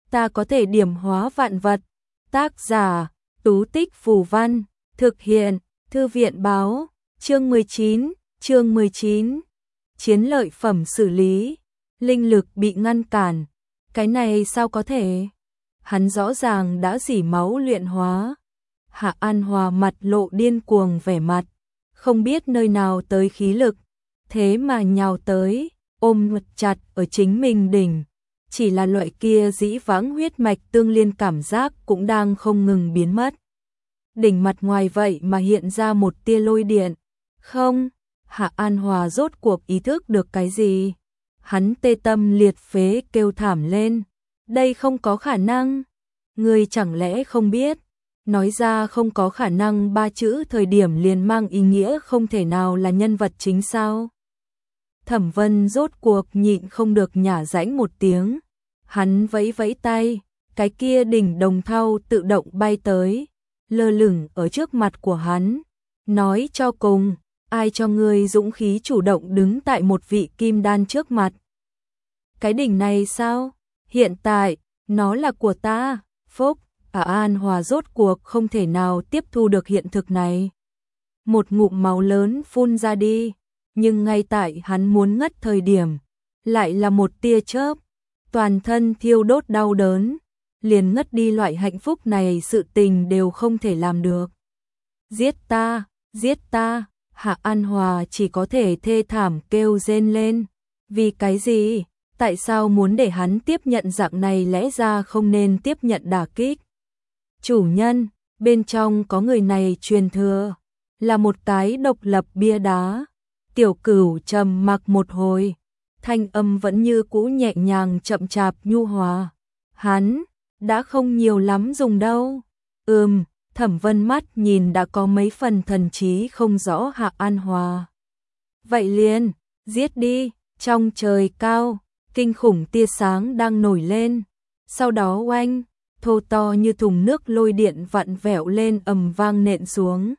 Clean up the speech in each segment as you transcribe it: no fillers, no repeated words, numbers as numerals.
ta có thể điểm hóa vạn vật. Tác giả, Tú Tích Phù Văn, thực hiện, Thư viện báo, chương 19, chiến lợi phẩm xử lý, linh lực bị ngăn cản, cái này sao có thể? Hắn rõ ràng đã dỉ máu luyện hóa. Hạ An Hòa mặt lộ điên cuồng vẻ mặt, không biết nơi nào tới khí lực, thế mà nhào tới, ôm chặt ở chính mình đỉnh. Chỉ là loại kia dĩ vãng huyết mạch tương liên cảm giác cũng đang không ngừng biến mất. Đỉnh mặt ngoài vậy mà hiện ra một tia lôi điện. Không, Hạ An Hòa rốt cuộc ý thức được cái gì? Hắn tê tâm liệt phế kêu thảm lên. Đây không có khả năng. Ngươi chẳng lẽ không biết? Nói ra không có khả năng 3 chữ thời điểm liền mang ý nghĩa không thể nào là nhân vật chính sao? Thẩm Vân rốt cuộc nhịn không được nhả rãnh một tiếng. Hắn vẫy vẫy tay, cái kia đỉnh đồng thau tự động bay tới, lơ lửng ở trước mặt của hắn. Nói cho cùng, ai cho ngươi dũng khí chủ động đứng tại một vị kim đan trước mặt? Cái đỉnh này sao? Hiện tại, nó là của ta. Phúc, An Hòa rốt cuộc không thể nào tiếp thu được hiện thực này. Một ngụm máu lớn phun ra đi, nhưng ngay tại hắn muốn ngất thời điểm, lại là một tia chớp, toàn thân thiêu đốt đau đớn, liền ngất đi. Loại hạnh phúc này sự tình đều không thể làm được. Giết ta, giết ta, Hạ An Hòa chỉ có thể thê thảm kêu rên lên. Vì cái gì? Tại sao muốn để hắn tiếp nhận dạng này, lẽ ra không nên tiếp nhận đả kích? Chủ nhân, bên trong có người này truyền thừa, là một cái độc lập bia đá. Tiểu Cửu trầm mặc một hồi, thanh âm vẫn như cũ nhẹ nhàng chậm chạp nhu hòa. Hắn, đã không nhiều lắm dùng đâu. Thẩm Vân mắt nhìn đã có mấy phần thần trí không rõ Hạ An Hòa. Vậy liền, giết đi. Trong trời cao, kinh khủng tia sáng đang nổi lên. Sau đó oanh, thô to như thùng nước lôi điện vặn vẹo lên ầm vang nện xuống.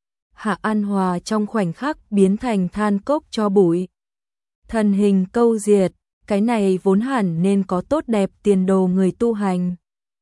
Hạ An Hòa trong khoảnh khắc biến thành than cốc cho bụi. Thần hình câu diệt, cái này vốn hẳn nên có tốt đẹp tiền đồ người tu hành.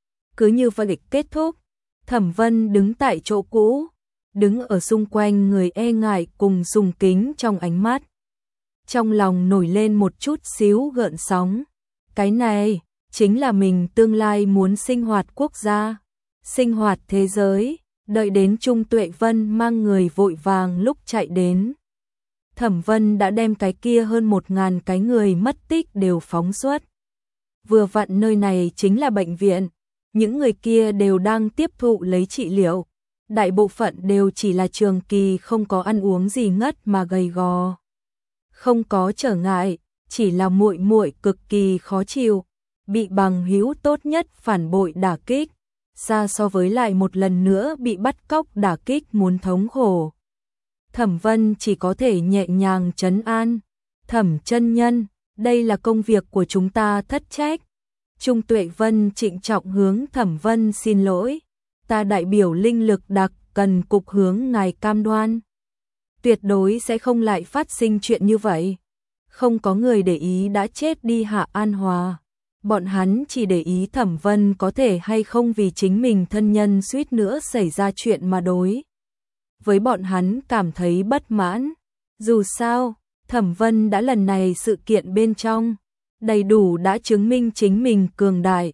Cứ như vậy kết thúc. Thẩm Vân đứng tại chỗ cũ, đứng ở xung quanh người e ngại cùng sùng kính trong ánh mắt. Trong lòng nổi lên một chút xíu gợn sóng. Cái này, chính là mình tương lai muốn sinh hoạt quốc gia, sinh hoạt thế giới. Đợi đến Trung Tuệ Vân mang người vội vàng lúc chạy đến, Thẩm Vân đã đem cái kia hơn 1000 cái người mất tích đều phóng xuất. Vừa vặn nơi này chính là bệnh viện, những người kia đều đang tiếp thụ lấy trị liệu, đại bộ phận đều chỉ là trường kỳ không có ăn uống gì ngất mà gầy gò. Không có trở ngại, chỉ là muội muội cực kỳ khó chịu, bị bằng hữu tốt nhất phản bội đả kích, xa so với lại một lần nữa bị bắt cóc đả kích muốn thống khổ. Thẩm Vân chỉ có thể nhẹ nhàng trấn an. Thẩm chân nhân, đây là công việc của chúng ta, thất trách. Trung Tuệ Vân trịnh trọng hướng Thẩm Vân xin lỗi. Ta đại biểu linh lực đặc cần cục hướng ngài cam đoan. Tuyệt đối sẽ không lại phát sinh chuyện như vậy. Không có người để ý đã chết đi Hạ An Hòa. Bọn hắn chỉ để ý Thẩm Vân có thể hay không vì chính mình thân nhân suýt nữa xảy ra chuyện mà đối với bọn hắn cảm thấy bất mãn. Dù sao, Thẩm Vân đã lần này sự kiện bên trong, đầy đủ đã chứng minh chính mình cường đại.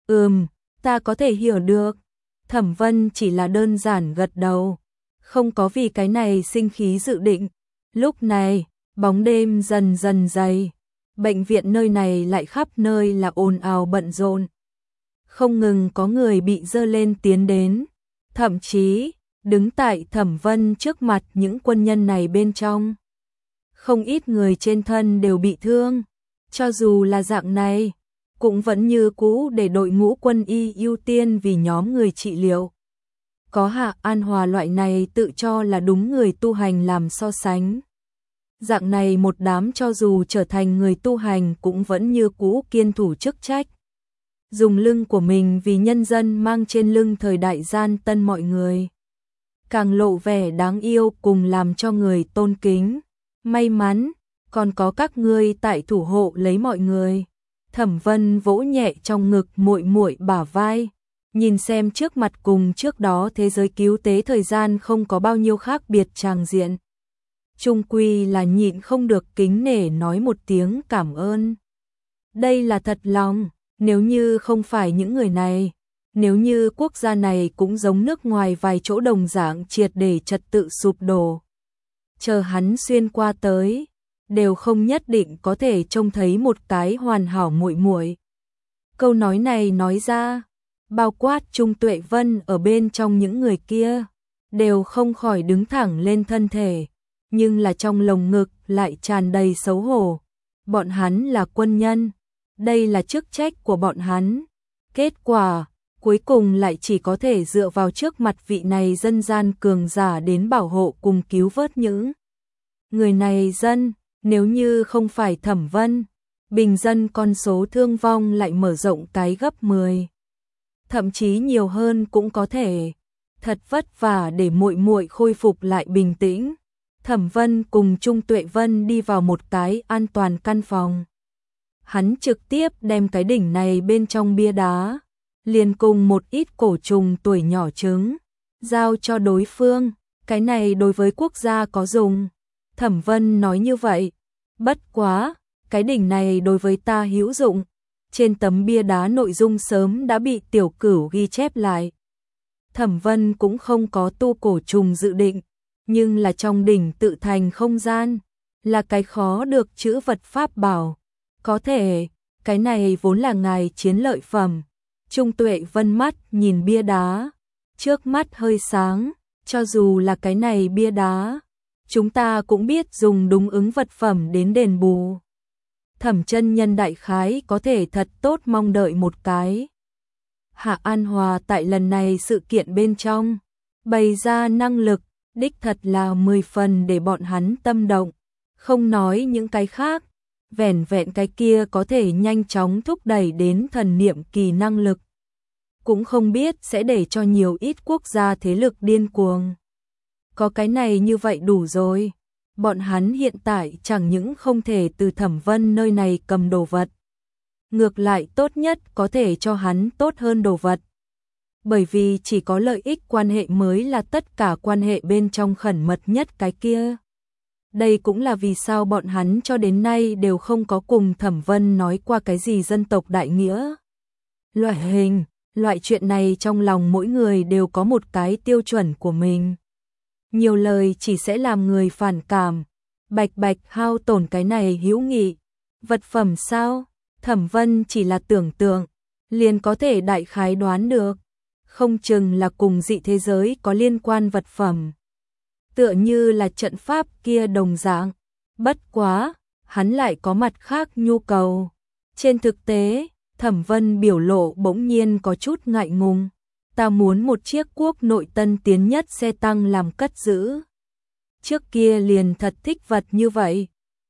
Ta có thể hiểu được. Thẩm Vân chỉ là đơn giản gật đầu, không có vì cái này sinh khí dự định. Lúc này, bóng đêm dần dần dày. Bệnh viện nơi này lại khắp nơi là ồn ào bận rộn. Không ngừng có người bị dơ lên tiến đến. Thậm chí, đứng tại Thẩm Vân trước mặt những quân nhân này bên trong, không ít người trên thân đều bị thương. Cho dù là dạng này, cũng vẫn như cũ để đội ngũ quân y ưu tiên vì nhóm người trị liệu. Có Hạ An Hòa loại này tự cho là đúng người tu hành làm so sánh. Dạng này một đám cho dù trở thành người tu hành cũng vẫn như cũ kiên thủ chức trách. Dùng lưng của mình vì nhân dân mang trên lưng thời đại gian tân mọi người. Càng lộ vẻ đáng yêu cùng làm cho người tôn kính. May mắn, còn có các ngươi tại thủ hộ lấy mọi người. Thẩm Vân vỗ nhẹ trong ngực muội muội bả vai, nhìn xem trước mặt cùng trước đó thế giới cứu tế thời gian không có bao nhiêu khác biệt tràng diện. Trung quy là nhịn không được kính nể nói một tiếng cảm ơn. Đây là thật lòng, nếu như không phải những người này, nếu như quốc gia này cũng giống nước ngoài vài chỗ đồng dạng triệt để trật tự sụp đổ. Chờ hắn xuyên qua tới, đều không nhất định có thể trông thấy một cái hoàn hảo muội muội. Câu nói này nói ra, bao quát Trung Tuệ Vân ở bên trong những người kia, đều không khỏi đứng thẳng lên thân thể, nhưng là trong lồng ngực lại tràn đầy xấu hổ. Bọn hắn là quân nhân, đây là chức trách của bọn hắn. Kết quả, cuối cùng lại chỉ có thể dựa vào trước mặt vị này dân gian cường giả đến bảo hộ cùng cứu vớt những người này dân. Nếu như không phải Thẩm Vân, bình dân con số thương vong lại mở rộng cái gấp 10. Thậm chí nhiều hơn cũng có thể. Thật vất vả để muội muội khôi phục lại bình tĩnh. Thẩm Vân cùng Trung Tuệ Vân đi vào một cái an toàn căn phòng. Hắn trực tiếp đem cái đỉnh này bên trong bia đá, liền cùng một ít cổ trùng tuổi nhỏ trứng, giao cho đối phương. Cái này đối với quốc gia có dùng. Thẩm Vân nói như vậy. Bất quá, cái đỉnh này đối với ta hữu dụng. Trên tấm bia đá nội dung sớm đã bị Tiểu Cửu ghi chép lại. Thẩm Vân cũng không có tu cổ trùng dự định, nhưng là trong đỉnh tự thành không gian, là cái khó được chữ vật pháp bảo. Có thể, cái này vốn là ngài chiến lợi phẩm. Trung Tuệ Vân mắt nhìn bia đá, trước mắt hơi sáng, cho dù là cái này bia đá, chúng ta cũng biết dùng đúng ứng vật phẩm đến đền bù. Thẩm chân nhân đại khái có thể thật tốt mong đợi một cái. Hạ An Hòa tại lần này sự kiện bên trong, bày ra năng lực, đích thật là 10 phần để bọn hắn tâm động. Không nói những cái khác, vẻn vẹn cái kia có thể nhanh chóng thúc đẩy đến thần niệm kỳ năng lực. Cũng không biết sẽ để cho nhiều ít quốc gia thế lực điên cuồng. Có cái này như vậy đủ rồi. Bọn hắn hiện tại chẳng những không thể từ Thẩm Vân nơi này cầm đồ vật, ngược lại tốt nhất có thể cho hắn tốt hơn đồ vật. Bởi vì chỉ có lợi ích quan hệ mới là tất cả quan hệ bên trong khẩn mật nhất cái kia. Đây cũng là vì sao bọn hắn cho đến nay đều không có cùng Thẩm Vân nói qua cái gì dân tộc đại nghĩa. Loại chuyện này trong lòng mỗi người đều có một cái tiêu chuẩn của mình. Nhiều lời chỉ sẽ làm người phản cảm, bạch bạch hao tổn cái này hữu nghị. Vật phẩm sao? Thẩm Vân chỉ là tưởng tượng, liền có thể đại khái đoán được. Không chừng là cùng dị thế giới có liên quan vật phẩm. Tựa như là trận pháp kia đồng dạng. Bất quá, hắn lại có mặt khác nhu cầu. Trên thực tế, Thẩm Vân biểu lộ bỗng nhiên có chút ngại ngùng. Ta muốn một chiếc quốc nội tân tiến nhất xe tăng làm cất giữ. Trước kia liền thật thích vật như vậy.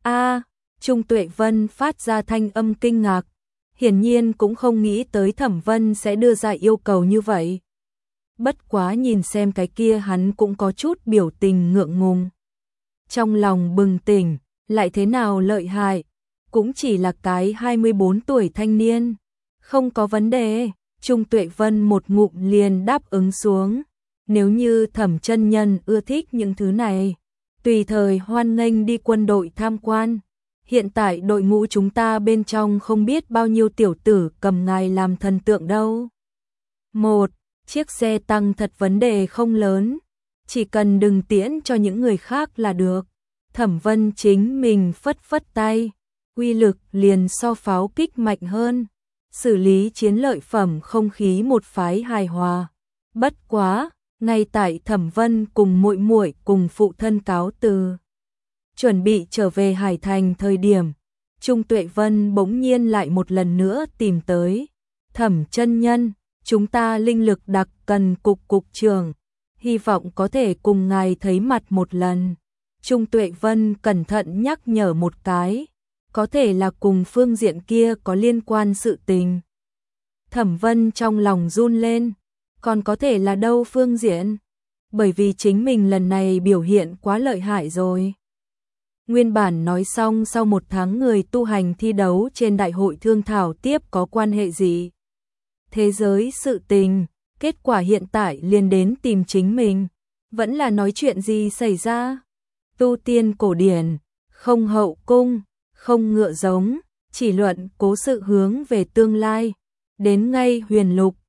Trung Tuệ Vân phát ra thanh âm kinh ngạc. Hiển nhiên cũng không nghĩ tới Thẩm Vân sẽ đưa ra yêu cầu như vậy. Bất quá nhìn xem cái kia hắn cũng có chút biểu tình ngượng ngùng. Trong lòng bừng tỉnh, lại thế nào lợi hại, cũng chỉ là cái 24 tuổi thanh niên. Không có vấn đề, Trung Tuệ Vân một ngụm liền đáp ứng xuống. Nếu như Thẩm chân nhân ưa thích những thứ này, tùy thời hoan nghênh đi quân đội tham quan. Hiện tại đội ngũ chúng ta bên trong không biết bao nhiêu tiểu tử cầm ngài làm thần tượng đâu. Một chiếc xe tăng thật vấn đề không lớn, chỉ cần đừng tiễn cho những người khác là được. Thẩm Vân chính mình phất phất tay, uy lực liền so pháo kích mạnh hơn, xử lý chiến lợi phẩm không khí một phái hài hòa. Bất quá, ngay tại Thẩm Vân cùng muội muội cùng phụ thân cáo từ, chuẩn bị trở về Hải Thành thời điểm, Trung Tuệ Vân bỗng nhiên lại một lần nữa tìm tới. Thẩm chân nhân, chúng ta linh lực đặc cần cục trưởng, hy vọng có thể cùng ngài thấy mặt một lần. Trung Tuệ Vân cẩn thận nhắc nhở một cái, có thể là cùng phương diện kia có liên quan sự tình. Thẩm Vân trong lòng run lên, còn có thể là đâu phương diện? Bởi vì chính mình lần này biểu hiện quá lợi hại rồi. Nguyên bản nói xong sau 1 tháng người tu hành thi đấu trên đại hội thương thảo tiếp có quan hệ gì. Thế giới sự tình, kết quả hiện tại liền đến tìm chính mình. Vẫn là nói chuyện gì xảy ra? Tu tiên cổ điển, không hậu cung, không ngựa giống, chỉ luận cố sự hướng về tương lai. Đến ngay huyền lục,